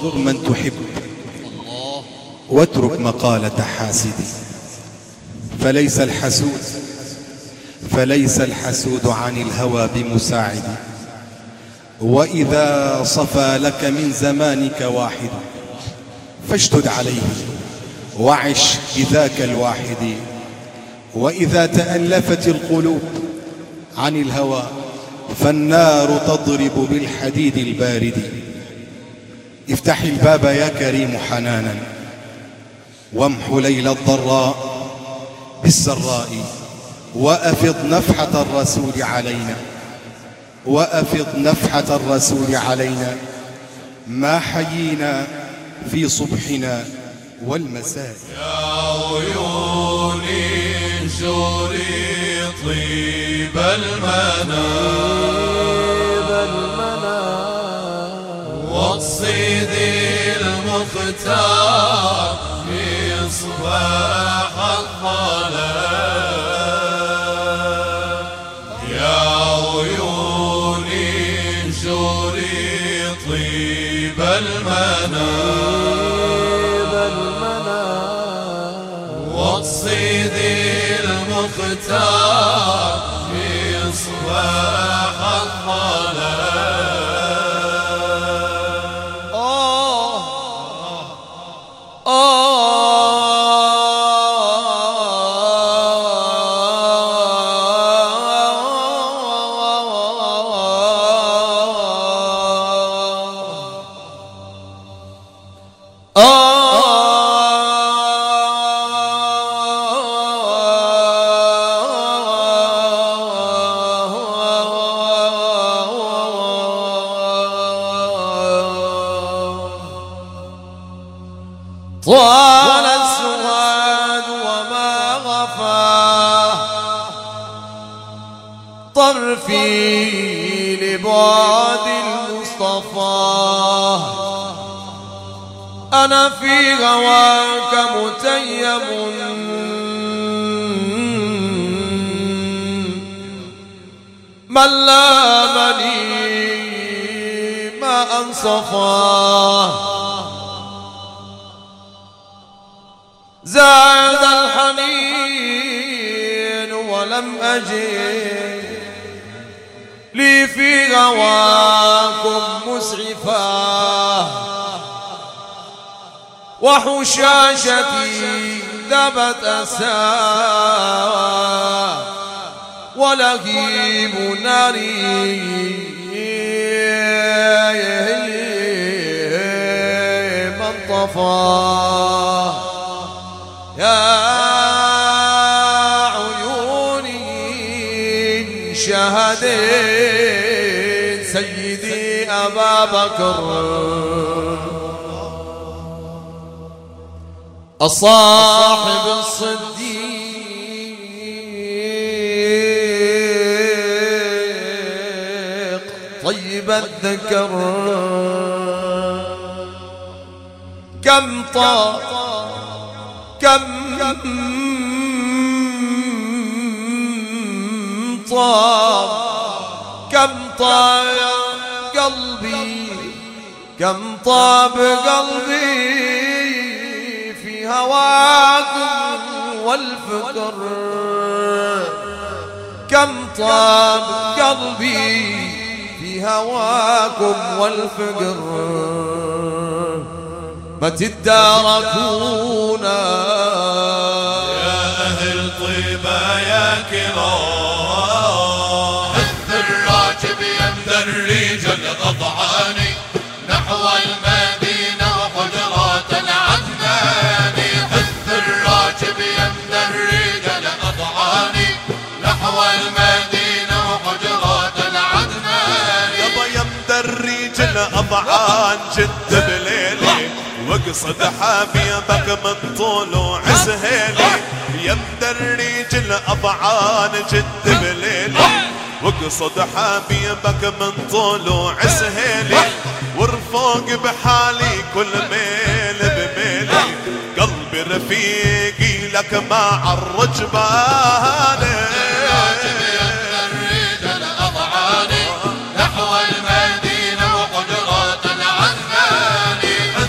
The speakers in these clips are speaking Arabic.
زر من تحب واترك مقالة حاسد، فليس الحسود عن الهوى بمساعد، وإذا صفى لك من زمانك واحد فاشدد عليه وعش بذاك الواحد، وإذا تألفت القلوب عن الهوى فالنار تضرب بالحديد البارد. افتح الباب يا كريم حنانا وامح ليل الضراء بالسراء، وأفض نفحة الرسول علينا، وأفض نفحة الرسول علينا ما حيينا في صبحنا والمساء. يا عيوني انشري طيب المنام واقصدي المختار في صباح الظلام. يا عيوني انشري طيب المنام واقصدي المختار في صباح الظلام. طال السواد وما غفاه طرفي لبعد المصطفى، أنا في غواك متيم من لامني ما أنصفاه. زاد الحنين ولم أجد لي في غواكم مسعفا، وحشاشتي ذبت أسى ولهيب ناري من طفاه. يا عيوني شهدت سيدي أبا بكر الصاحب الصديق طيب الذكر، كم طاب قلبي، كم طاب قلبي في هواكم والفكر، كم طاب قلبي في هواكم والفكر. متى تداركونا يا أهل طيبة يا كرام، حث الراكب يمد الرجل أضعاني نحو المدينة وحجرات العدنان. حث الراكب يمد الرجل أضعاني نحو المدينة وحجرات العدنان. يابا يمد الرجل أضعان جد بليلي واقصد حبيبك من طلوع سهيلي. يمد الرجل أضعان جد بليلي واقصد حبيبك من طلوع سهيلي. وارفوق بحالي كل ميل بميلي قلبي رفيقي لك مع الرجبان. نحو المدينة وحجرات العدنان.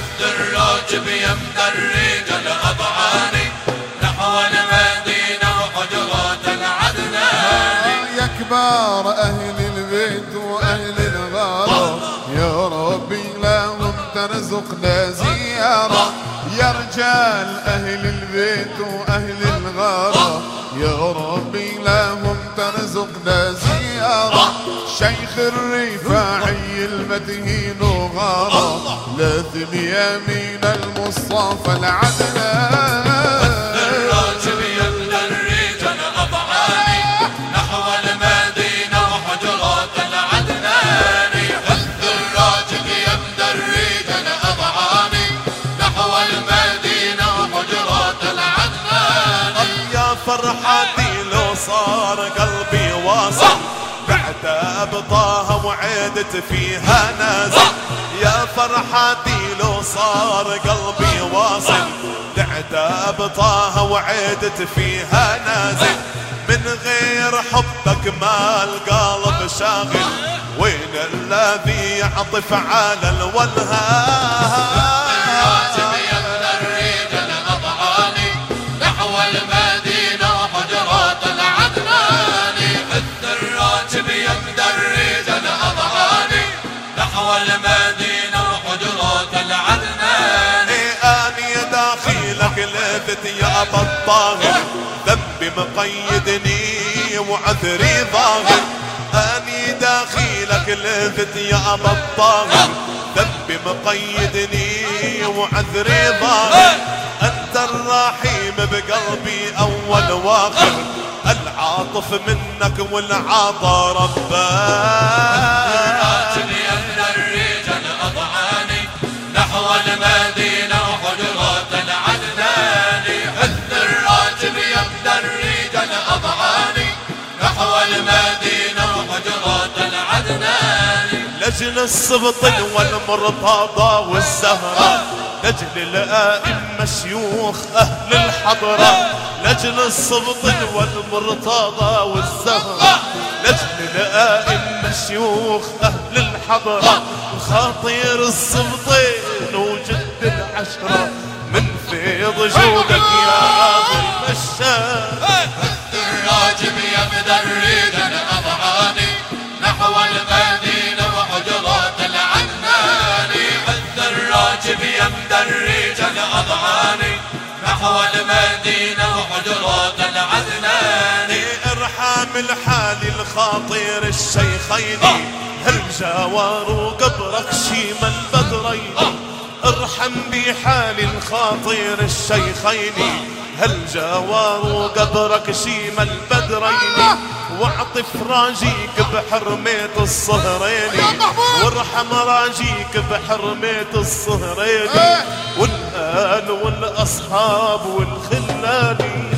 يمدرج الأضعان نحو المدينة وحجرات العدنان. يا كبار أهل البيت وأهل الغارة يا ربي لهم ترزقنا زيارة. يا رجال أهل البيت وأهل الغارة يا ربي لهم ترزقنا زيارة. شيخ الرفاعي المتين وغارة لاثم يمين المصطفى العدنان. الراجب يمدرج الأضعان نحو المدينة وحجرات العدنان. الراجب يمدرج الأضعان نحو المدينة وحجرات العدنان. يا فرحتي لو صار قلبي واصل بعتاب طه وعدت فيها نازل. يا فرحتي لو صار قلبي واصل بعتاب طه وعدت فيها نازل. من غير حبك ما القلب شاغل وين الذي يعطف على الولهان. الراجب يمدرج الأضعان نحو المدينة وحجرات العدنان. الراجب يمدرج الأضعان نحو المدينة وحجرات العدنان. أني داخلك لفت يا أبا الطاهر ذنبي مقيدني وعذري ظاهر. أني داخلك لفت يا أبا الطاهر ذنبي مقيدني وعذري ظاهر. أنت الرحيم بقلبي أول واخر العاطف منك والعطا رباه. الراجب يمدرج الأضعان نحو المدينة وحجرات العدنان. الراجب يمدرج الأضعان نحو المدينة وحجرات العدنان. لجل السبط والمرتضى والزهرة لجل الآئمة شيوخ أهل الحضرة. لجل السبط والمرتضى والزهرة لجل الآئمة شيوخ أهل الحضرة. خاطير السبطين وجد العشرة من فيض جودك يا عاظم الشام. الراجب يمدرج الأضعان نحو المدينة وحجرات العدنان. الراجب يمدرج الأضعان نحو المدينة وحجرات العدنان. ارحم الحال الخاطر الشيخين هل جاوروا قبرك شيم البدرين. ارحم بحال الخاطر الشيخين هل جاوروا قبرك شيم البدرين. واعطف راجيك بحرمة الصهرين وارحم راجيك بحرمة الصهرين والآل والأصحاب والخلاني.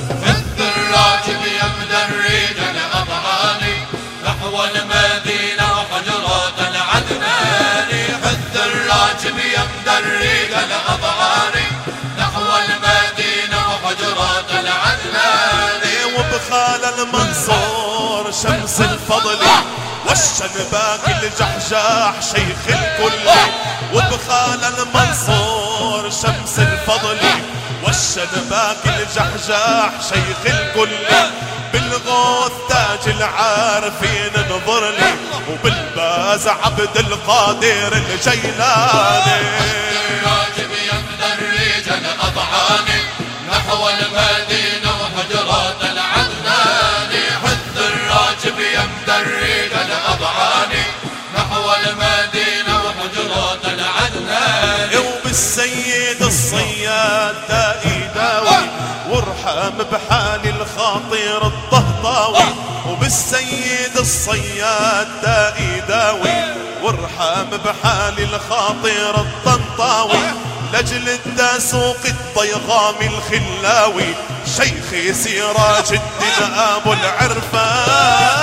الراجب يمدرج الأضعان نحو المدينة وحجرات العدنان. الراجب يمدرج الأضعان نحو المدينة وحجرات العدنان. وبخال المنصور شمس الفضل والشنباك الجحجاح شيخ الكل. وبخال المنصور شمس الفضل والشنباك الجحجاح شيخ الكل. بالغوث تاج العارفين انظر لي وبالباز عبد القادر الجيلاني. الراجب يمدرج الأضعان نحو المدينة وحجرات العدنان. الراجب يمدرج الأضعان نحو المدينة وحجرات العدنان. وبالسيد الصياد دائي داوي وارحم بحال الخاطر الطهطاوي. وبالسيد الصياد دائي داوي وارحم بحال الخاطر الطنطاوي. لجل الداسوق الضيغام الخلاوي شيخي سراج الدين ابو العرفان.